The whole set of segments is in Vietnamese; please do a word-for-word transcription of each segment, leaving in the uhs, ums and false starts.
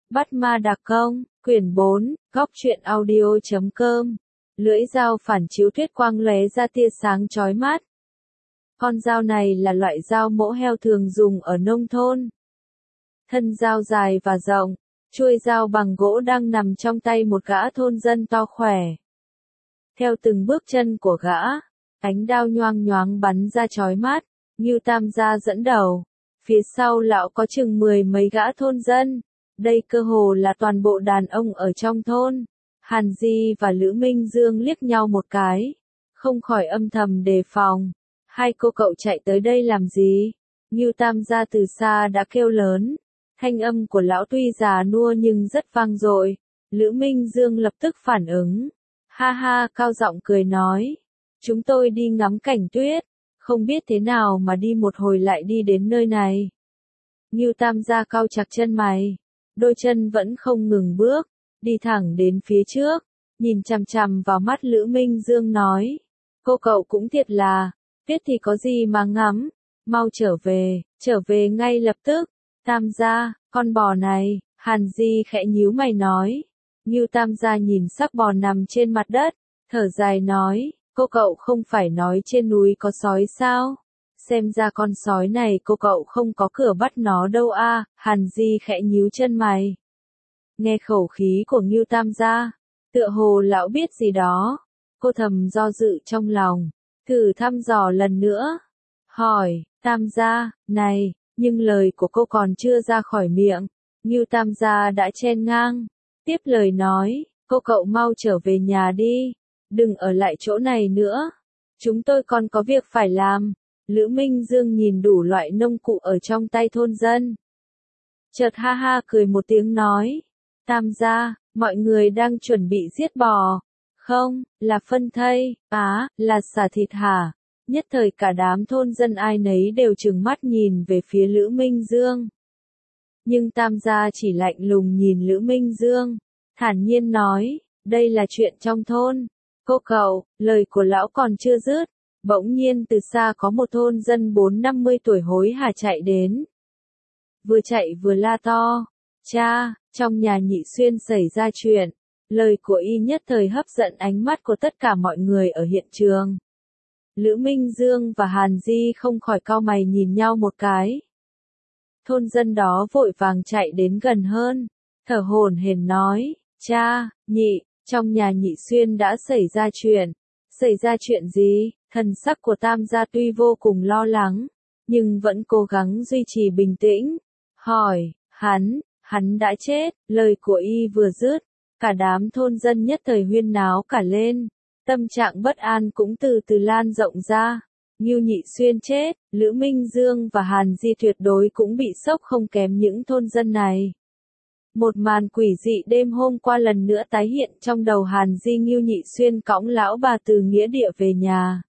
Bắt ma đặc công, quyển bốn, góc truyện audio chấm com. Lưỡi dao phản chiếu thuyết quang lóe ra tia sáng chói mắt. Con dao này là loại dao mỗ heo thường dùng ở nông thôn. Thân dao dài và rộng, chuôi dao bằng gỗ đang nằm trong tay một gã thôn dân to khỏe. Theo từng bước chân của gã, ánh đao nhoang nhoáng bắn ra chói mắt, Ngưu Tam gia dẫn đầu. Phía sau lão có chừng mười mấy gã thôn dân. Đây cơ hồ là toàn bộ đàn ông ở trong thôn. Hàn Di và Lữ Minh Dương liếc nhau một cái, không khỏi âm thầm đề phòng. Hai cô cậu chạy tới đây làm gì? Ngưu Tam gia từ xa đã kêu lớn. Thanh âm của lão tuy già nua nhưng rất vang dội. Lữ Minh Dương lập tức phản ứng. Ha ha, cao giọng cười nói. Chúng tôi đi ngắm cảnh tuyết. Không biết thế nào mà đi một hồi lại đi đến nơi này. Ngưu Tam gia cau chặt chân mày. Đôi chân vẫn không ngừng bước. Đi thẳng đến phía trước. Nhìn chằm chằm vào mắt Lữ Minh Dương nói. Cô cậu cũng thiệt là. Tuyết thì có gì mà ngắm. Mau trở về. Trở về ngay lập tức. Tam gia, con bò này. Hàn Di khẽ nhíu mày nói. Ngưu Tam gia nhìn xác bò nằm trên mặt đất. Thở dài nói. Cô cậu không phải nói trên núi có sói sao? Xem ra con sói này cô cậu không có cửa bắt nó đâu a. À, Hàn Di khẽ nhíu chân mày. Nghe khẩu khí của Ngưu Tam gia, tựa hồ lão biết gì đó. Cô thầm do dự trong lòng, thử thăm dò lần nữa. Hỏi, Tam gia, này, nhưng lời của cô còn chưa ra khỏi miệng. Ngưu Tam gia đã chen ngang, tiếp lời nói, cô cậu mau trở về nhà đi. Đừng ở lại chỗ này nữa. Chúng tôi còn có việc phải làm. Lữ Minh Dương nhìn đủ loại nông cụ ở trong tay thôn dân. Chợt ha ha cười một tiếng nói. Tam gia, mọi người đang chuẩn bị giết bò. Không, là phân thây. Á, là xả thịt hả? Nhất thời cả đám thôn dân ai nấy đều trừng mắt nhìn về phía Lữ Minh Dương. Nhưng Tam gia chỉ lạnh lùng nhìn Lữ Minh Dương. Thản nhiên nói, đây là chuyện trong thôn. Cô cậu, lời của lão còn chưa dứt, bỗng nhiên từ xa có một thôn dân bốn năm mươi tuổi hối hả chạy đến. Vừa chạy vừa la to, cha, trong nhà Nhị Xuyên xảy ra chuyện. Lời của y nhất thời hấp dẫn ánh mắt của tất cả mọi người ở hiện trường. Lữ Minh Dương và Hàn Di không khỏi cau mày nhìn nhau một cái. Thôn dân đó vội vàng chạy đến gần hơn, thở hổn hển nói, cha, nhị, trong nhà Nhị Xuyên đã xảy ra chuyện. Xảy ra chuyện gì? Thần sắc của Tam gia tuy vô cùng lo lắng, nhưng vẫn cố gắng duy trì bình tĩnh. Hỏi, hắn, hắn đã chết. Lời của y vừa dứt, cả đám thôn dân nhất thời huyên náo cả lên. Tâm trạng bất an cũng từ từ lan rộng ra. Ngưu Nhị Xuyên chết, Lữ Minh Dương và Hàn Di tuyệt đối cũng bị sốc không kém những thôn dân này. Một màn quỷ dị đêm hôm qua lần nữa tái hiện trong đầu Hàn Di. Ngưu Nhị Xuyên cõng lão bà từ nghĩa địa về nhà.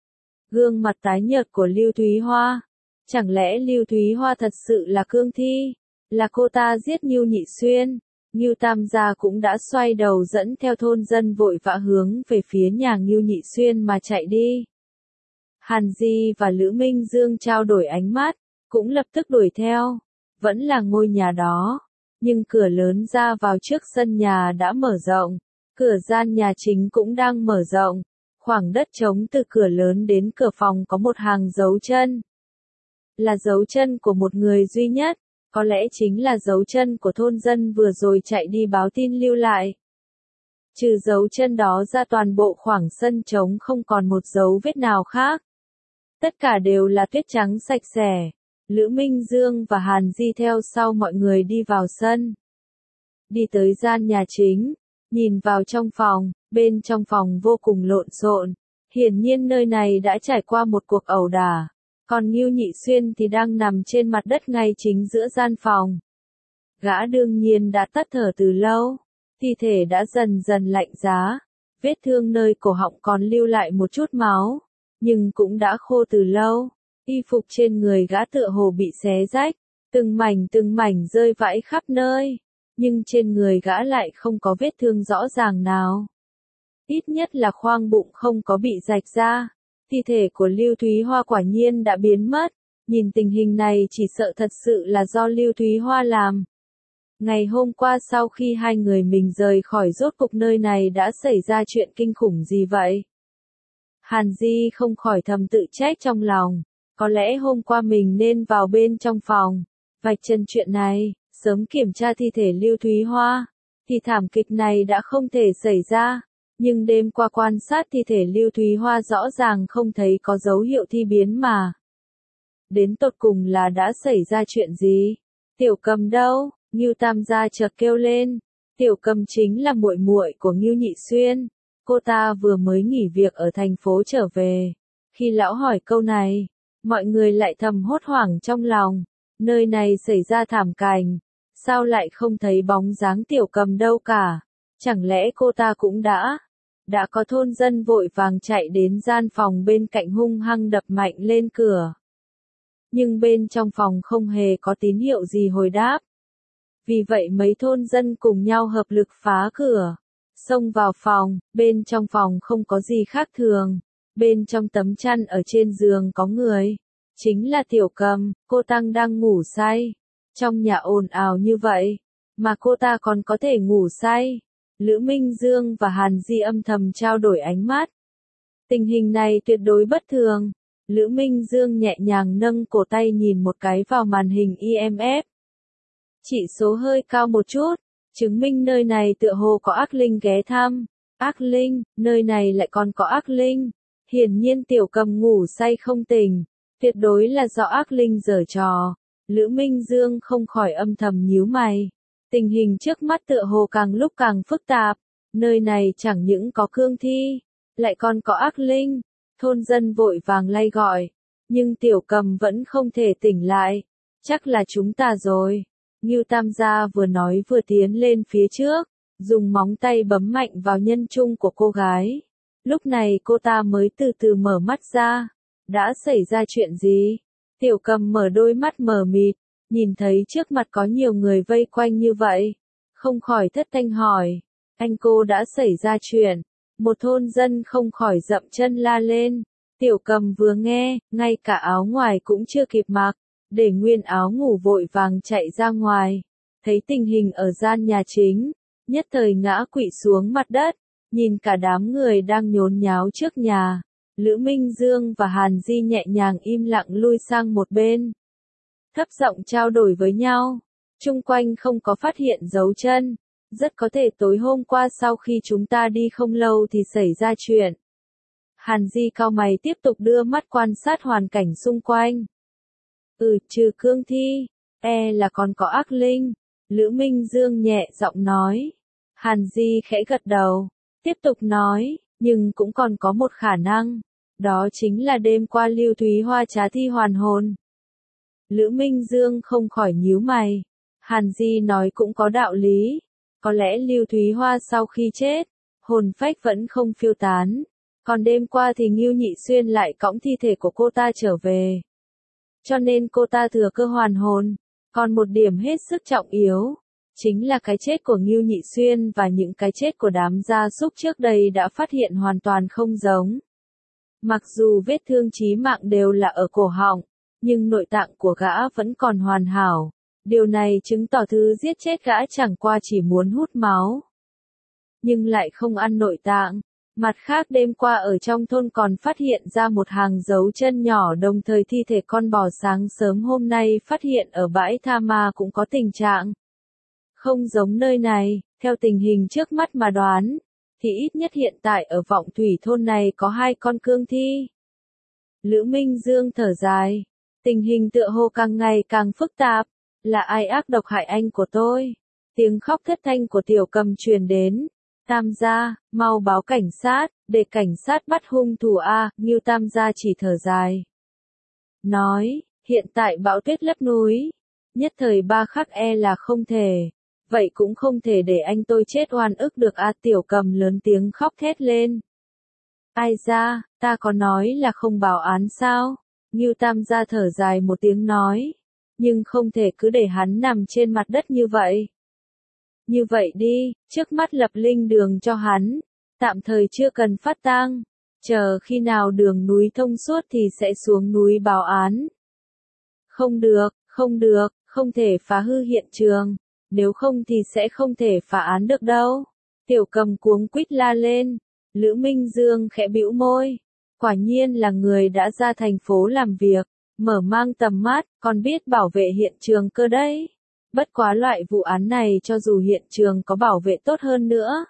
Gương mặt tái nhợt của Lưu Thúy Hoa. Chẳng lẽ Lưu Thúy Hoa thật sự là cương thi? Là cô ta giết Ngưu Nhị Xuyên? Ngưu Tam gia cũng đã xoay đầu dẫn theo thôn dân vội vã hướng về phía nhà Ngưu Nhị Xuyên mà chạy đi. Hàn Di và Lữ Minh Dương trao đổi ánh mắt, cũng lập tức đuổi theo. Vẫn là ngôi nhà đó. Nhưng cửa lớn ra vào trước sân nhà đã mở rộng, cửa gian nhà chính cũng đang mở rộng, khoảng đất trống từ cửa lớn đến cửa phòng có một hàng dấu chân. Là dấu chân của một người duy nhất, có lẽ chính là dấu chân của thôn dân vừa rồi chạy đi báo tin lưu lại. Trừ dấu chân đó ra toàn bộ khoảng sân trống không còn một dấu vết nào khác. Tất cả đều là tuyết trắng sạch sẽ. Lữ Minh Dương và Hàn Di theo sau mọi người đi vào sân. Đi tới gian nhà chính, nhìn vào trong phòng, bên trong phòng vô cùng lộn xộn. Hiển nhiên nơi này đã trải qua một cuộc ẩu đả. Còn Ngưu Nhị Xuyên thì đang nằm trên mặt đất ngay chính giữa gian phòng. Gã đương nhiên đã tắt thở từ lâu. Thi thể đã dần dần lạnh giá. Vết thương nơi cổ họng còn lưu lại một chút máu. Nhưng cũng đã khô từ lâu. Y phục trên người gã tựa hồ bị xé rách, từng mảnh từng mảnh rơi vãi khắp nơi, nhưng trên người gã lại không có vết thương rõ ràng nào. Ít nhất là khoang bụng không có bị rạch ra. Thi thể của Lưu Thúy Hoa quả nhiên đã biến mất, nhìn tình hình này chỉ sợ thật sự là do Lưu Thúy Hoa làm. Ngày hôm qua sau khi hai người mình rời khỏi rốt cục nơi này đã xảy ra chuyện kinh khủng gì vậy? Hàn Di không khỏi thầm tự trách trong lòng. Có lẽ hôm qua mình nên vào bên trong phòng, vạch trần chuyện này, sớm kiểm tra thi thể Lưu Thúy Hoa. Thì thảm kịch này đã không thể xảy ra. Nhưng đêm qua quan sát thi thể Lưu Thúy Hoa rõ ràng không thấy có dấu hiệu thi biến mà. Đến tột cùng là đã xảy ra chuyện gì? Tiểu Cầm đâu? Ngưu Tam gia chợt kêu lên. Tiểu Cầm chính là muội muội của Ngưu Nhị Xuyên. Cô ta vừa mới nghỉ việc ở thành phố trở về. Khi lão hỏi câu này, mọi người lại thầm hốt hoảng trong lòng. Nơi này xảy ra thảm cảnh. Sao lại không thấy bóng dáng Tiểu Cầm đâu cả? Chẳng lẽ cô ta cũng đã... Đã có thôn dân vội vàng chạy đến gian phòng bên cạnh hung hăng đập mạnh lên cửa. Nhưng bên trong phòng không hề có tín hiệu gì hồi đáp. Vì vậy mấy thôn dân cùng nhau hợp lực phá cửa. Xông vào phòng, bên trong phòng không có gì khác thường. Bên trong tấm chăn ở trên giường có người. Chính là Tiểu Cầm, cô Tăng đang ngủ say. Trong nhà ồn ào như vậy, mà cô ta còn có thể ngủ say. Lữ Minh Dương và Hàn Di âm thầm trao đổi ánh mắt. Tình hình này tuyệt đối bất thường. Lữ Minh Dương nhẹ nhàng nâng cổ tay nhìn một cái vào màn hình i em ép. Chỉ số hơi cao một chút, chứng minh nơi này tựa hồ có ác linh ghé thăm. Ác linh, nơi này lại còn có ác linh. Hiển nhiên Tiểu Cầm ngủ say không tỉnh, tuyệt đối là do ác linh giở trò. Lữ Minh Dương không khỏi âm thầm nhíu mày. Tình hình trước mắt tựa hồ càng lúc càng phức tạp. Nơi này chẳng những có cương thi, lại còn có ác linh. Thôn dân vội vàng lay gọi. Nhưng Tiểu Cầm vẫn không thể tỉnh lại. Chắc là chúng ta rồi. Ngưu Tam gia vừa nói vừa tiến lên phía trước, dùng móng tay bấm mạnh vào nhân trung của cô gái. Lúc này cô ta mới từ từ mở mắt ra. Đã xảy ra chuyện gì? Tiểu Cầm mở đôi mắt mờ mịt, nhìn thấy trước mặt có nhiều người vây quanh như vậy. Không khỏi thất thanh hỏi. Anh cô đã xảy ra chuyện. Một thôn dân không khỏi dậm chân la lên. Tiểu Cầm vừa nghe, ngay cả áo ngoài cũng chưa kịp mặc. Để nguyên áo ngủ vội vàng chạy ra ngoài. Thấy tình hình ở gian nhà chính. Nhất thời ngã quỵ xuống mặt đất. Nhìn cả đám người đang nhốn nháo trước nhà. Lữ Minh Dương và Hàn Di nhẹ nhàng im lặng lui sang một bên. Thấp giọng trao đổi với nhau. Chung quanh không có phát hiện dấu chân. Rất có thể tối hôm qua sau khi chúng ta đi không lâu thì xảy ra chuyện. Hàn Di cau mày tiếp tục đưa mắt quan sát hoàn cảnh xung quanh. Ừ, trừ cương thi, e là còn có ác linh. Lữ Minh Dương nhẹ giọng nói. Hàn Di khẽ gật đầu. Tiếp tục nói, nhưng cũng còn có một khả năng. Đó chính là đêm qua Lưu Thúy Hoa trá thi hoàn hồn. Lữ Minh Dương không khỏi nhíu mày. Hàn Di nói cũng có đạo lý. Có lẽ Lưu Thúy Hoa sau khi chết, hồn phách vẫn không phiêu tán. Còn đêm qua thì Ngưu Nhị Xuyên lại cõng thi thể của cô ta trở về. Cho nên cô ta thừa cơ hoàn hồn. Còn một điểm hết sức trọng yếu, chính là cái chết của Ngưu Nhị Xuyên và những cái chết của đám gia súc trước đây đã phát hiện hoàn toàn không giống. Mặc dù vết thương chí mạng đều là ở cổ họng, nhưng nội tạng của gã vẫn còn hoàn hảo. Điều này chứng tỏ thứ giết chết gã chẳng qua chỉ muốn hút máu, nhưng lại không ăn nội tạng. Mặt khác đêm qua ở trong thôn còn phát hiện ra một hàng dấu chân nhỏ, đồng thời thi thể con bò sáng sớm hôm nay phát hiện ở bãi tha ma cũng có tình trạng không giống nơi này. Theo tình hình trước mắt mà đoán, thì ít nhất hiện tại ở Vọng Thủy thôn này có hai con cương thi. Lữ Minh Dương thở dài. Tình hình tựa hồ càng ngày càng phức tạp. Là ai ác độc hại anh của tôi? Tiếng khóc thất thanh của Tiểu Cầm truyền đến. Tam gia, mau báo cảnh sát, để cảnh sát bắt hung thủ a. Ngưu Tam gia chỉ thở dài. Nói, hiện tại bão tuyết lấp núi. Nhất thời ba khắc e là không thể. Vậy cũng không thể để anh tôi chết oan ức được a. Tiểu Cầm lớn tiếng khóc thét lên. Ai ra, ta có nói là không báo án sao? Ngưu Tam gia thở dài một tiếng nói. Nhưng không thể cứ để hắn nằm trên mặt đất như vậy. Như vậy đi, trước mắt lập linh đường cho hắn, tạm thời chưa cần phát tang, chờ khi nào đường núi thông suốt thì sẽ xuống núi báo án. Không được, không được, không thể phá hư hiện trường. nếu không thì sẽ không thể phá án được đâu. Tiểu Cầm cuống quýt la lên. Lữ Minh Dương khẽ bĩu môi. Quả nhiên là người đã ra thành phố làm việc, mở mang tầm mắt, còn biết bảo vệ hiện trường cơ đấy. Bất quá loại vụ án này cho dù hiện trường có bảo vệ tốt hơn nữa,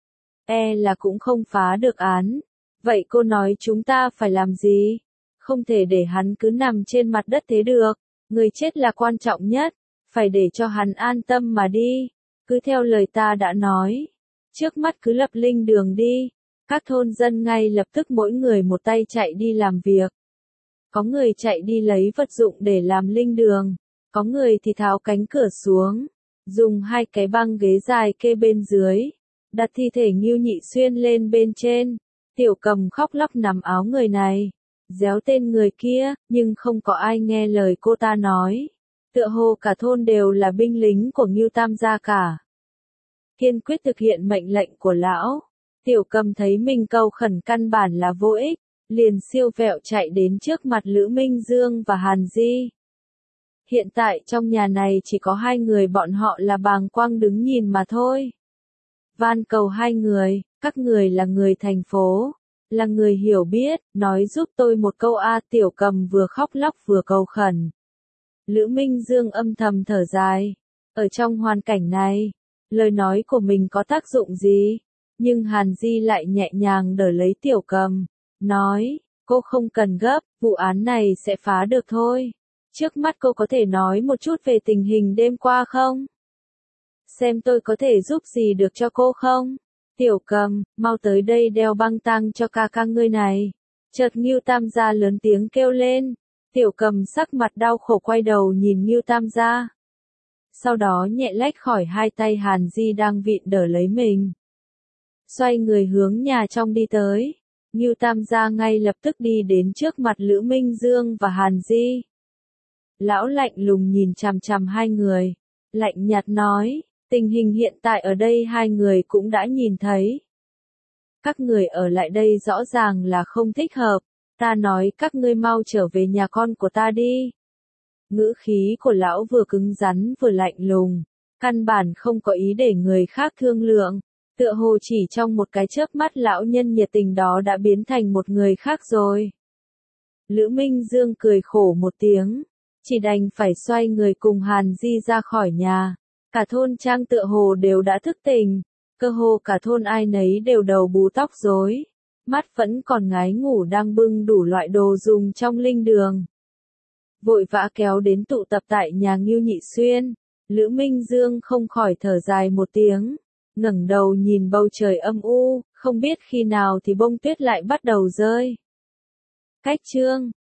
e là cũng không phá được án. Vậy cô nói chúng ta phải làm gì? Không thể để hắn cứ nằm trên mặt đất thế được. Người chết là quan trọng nhất, phải để cho hắn an tâm mà đi. Cứ theo lời ta đã nói, trước mắt cứ lập linh đường đi. Các thôn dân ngay lập tức mỗi người một tay chạy đi làm việc. Có người chạy đi lấy vật dụng để làm linh đường, có người thì tháo cánh cửa xuống, dùng hai cái băng ghế dài kê bên dưới, đặt thi thể Ngưu Nhị Xuyên lên bên trên. Tiểu Cầm khóc lóc nắm áo người này, réo tên người kia, nhưng không có ai nghe lời cô ta nói. Tựa hồ cả thôn đều là binh lính của Ngưu Tam gia cả. Kiên quyết thực hiện mệnh lệnh của lão. Tiểu Cầm thấy mình cầu khẩn căn bản là vô ích, liền siêu vẹo chạy đến trước mặt Lữ Minh Dương và Hàn Di. Hiện tại trong nhà này chỉ có hai người bọn họ là bàng quang đứng nhìn mà thôi. Van cầu hai người, các người là người thành phố, là người hiểu biết, nói giúp tôi một câu a. Tiểu Cầm vừa khóc lóc vừa cầu khẩn. Lữ Minh Dương âm thầm thở dài. Ở trong hoàn cảnh này, lời nói của mình có tác dụng gì? Nhưng Hàn Di lại nhẹ nhàng đỡ lấy Tiểu Cầm, nói, cô không cần gấp, vụ án này sẽ phá được thôi. Trước mắt cô có thể nói một chút về tình hình đêm qua không? Xem tôi có thể giúp gì được cho cô không? Tiểu Cầm, mau tới đây đeo băng tang cho ca ca ngươi này. Chợt Ngưu Tam gia lớn tiếng kêu lên. Tiểu Cầm sắc mặt đau khổ quay đầu nhìn Ngưu Tam gia. Sau đó nhẹ lách khỏi hai tay Hàn Di đang vịn đỡ lấy mình. Xoay người hướng nhà trong đi tới. Ngưu Tam gia ngay lập tức đi đến trước mặt Lữ Minh Dương và Hàn Di. Lão lạnh lùng nhìn chằm chằm hai người, lạnh nhạt nói, tình hình hiện tại ở đây hai người cũng đã nhìn thấy. Các người ở lại đây rõ ràng là không thích hợp, ta nói các ngươi mau trở về nhà con của ta đi. Ngữ khí của lão vừa cứng rắn vừa lạnh lùng, căn bản không có ý để người khác thương lượng. Tựa hồ chỉ trong một cái chớp mắt lão nhân nhiệt tình đó đã biến thành một người khác rồi. Lữ Minh Dương cười khổ một tiếng, chỉ đành phải xoay người cùng Hàn Di ra khỏi nhà. Cả thôn trang tựa hồ đều đã thức tỉnh, cơ hồ cả thôn ai nấy đều đầu bù tóc rối, mắt vẫn còn ngái ngủ đang bưng đủ loại đồ dùng trong linh đường. Vội vã kéo đến tụ tập tại nhà Ngưu Nhị Xuyên, Lữ Minh Dương không khỏi thở dài một tiếng. Ngẩng đầu nhìn bầu trời âm u, không biết khi nào thì bông tuyết lại bắt đầu rơi. Cách chương